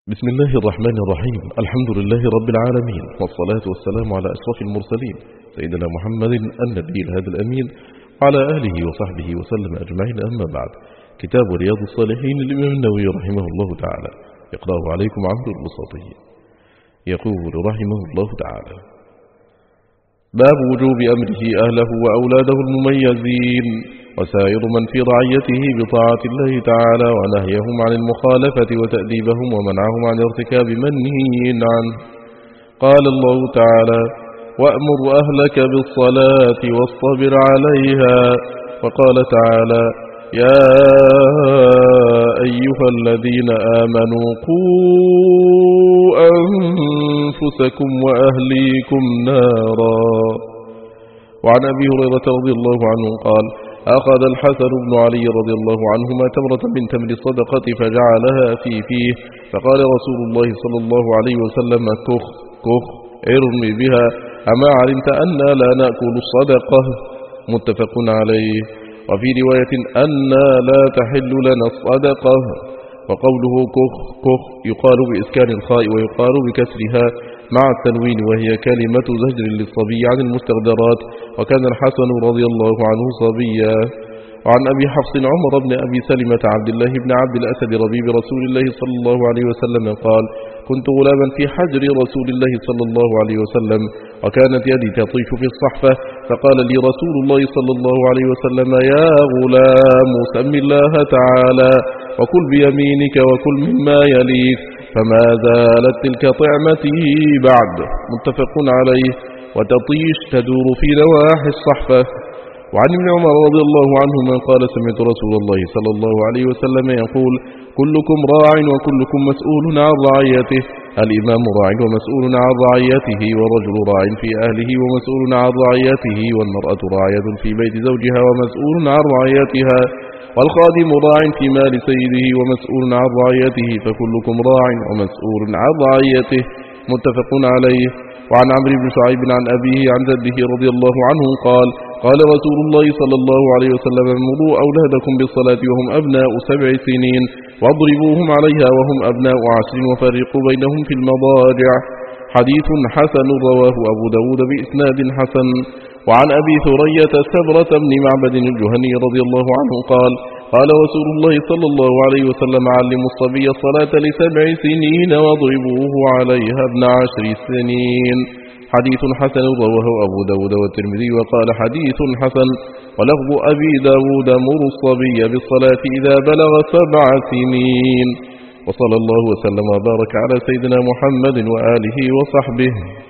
بسم الله الرحمن الرحيم. الحمد لله رب العالمين، والصلاة والسلام على أشرف المرسلين سيدنا محمد النبي الهادي الأمين وعلى آله وصحبه وسلم أجمعين. أما بعد، كتاب رياض الصالحين للإمام النووي رحمه الله تعالى يقرأه عليكم عمرو البساطي. يقول رحمه الله تعالى: باب وجوب أمره أهله وأولاده المميزين وسائر من في رعيته بطاعة الله تعالى، ونهيهم عن المخالفة وتأديبهم ومنعهم عن ارتكاب منهي عنه. قال الله تعالى: وأمر أهلك بالصلاة واصطبر عليها. وقال تعالى: يا أيها الذين آمنوا قوا أنفسكم وأهليكم نارا. وعن أبي هريرة رضي الله عنه قال: أخذ الحسن بن علي رضي الله عنهما تمرة من تمر الصدقة فجعلها في فيه، فقال رسول الله صلى الله عليه وسلم: كخ كخ ارمي بها، أما علمت أننا لا نأكل الصدقة؟ متفق عليه. وفي رواية أننا لا تحل لنا الصدقة. وقوله كخ كخ يقال بإسكان الخاء ويقال بكسرها مع التنوين، وهي كلمة زجر للصبي عن المستقدرات، وكان الحسن رضي الله عنه صبيا. وعن أبي حفص عمر بن أبي سلمة عبد الله بن عبد الأسد ربيب رسول الله صلى الله عليه وسلم قال: كنت غلاما في حجر رسول الله صلى الله عليه وسلم، وكانت يدي تطيش في الصحفة، فقال لي رسول الله صلى الله عليه وسلم: يا غلام سم الله تعالى وكل بيمينك وكل مما يليك، فما زالت تلك طعمتي بعد. متفق عليه. وتطيش تدور في نواحي الصحفة. وعن ابن عمر رضي الله عنهما قال: سمعت رسول الله صلى الله عليه وسلم يقول: كلكم راع وكلكم مسؤول عن رعيته. الإمام راع ومسؤول عن رعيته، والرجل راع في أهله ومسؤول عن رعيته، والمرأة راعية في بيت زوجها ومسؤول عن رعيتها، والخادم راع في مال سيده ومسؤول عن رعيته، فكلكم راع ومسؤول عن رعيته. متفق عليه. وعن عمرو بن شعيب عن أبيه عن جده رضي الله عنه قال: قال رسول الله صلى الله عليه وسلم: مروا أولادكم بالصلاة وهم أبناء 7 سنين، واضربوهم عليها وهم أبناء 10، وفرقوا بينهم في المضاجع. حديث حسن رواه أبو داود بإسناد حسن. وعن أبي ثرية سبرة بن معبد الجهني رضي الله عنه قال: قال رسول الله صلى الله عليه وسلم: علموا الصبي الصلاة ل7 سنين واضربوه عليها ابن 10 سنين. حديث حسن رواه أبو داود والترمذي وقال: حديث حسن. ولفظ أبي داود: مر الصبي بالصلاة إذا بلغ 7 سنين. وصلى الله وسلم وبارك على سيدنا محمد وآله وصحبه.